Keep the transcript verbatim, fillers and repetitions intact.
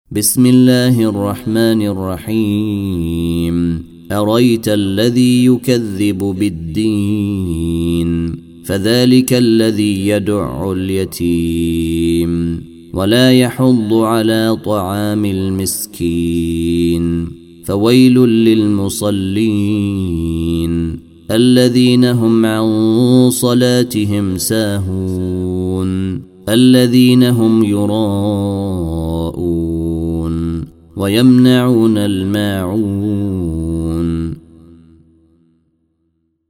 بسم الله الرحمن الرحيم. أريت الذي يكذب بالدين فذلك الذي يدع اليتيم ولا يحض على طعام المسكين فويل للمصلين الذين هم عن صلاتهم ساهون الذين هم يراءون ويمنعون الماعون